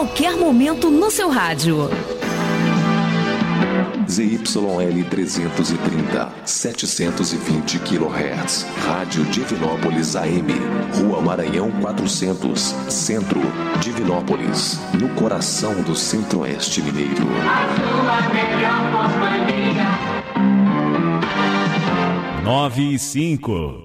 qualquer momento no seu rádio. ZYL 330, 720 kHz, Rádio Divinópolis AM, Rua Maranhão 400, Centro, Divinópolis, no coração do Centro-Oeste Mineiro. A sua melhor companhia. 9 e 5.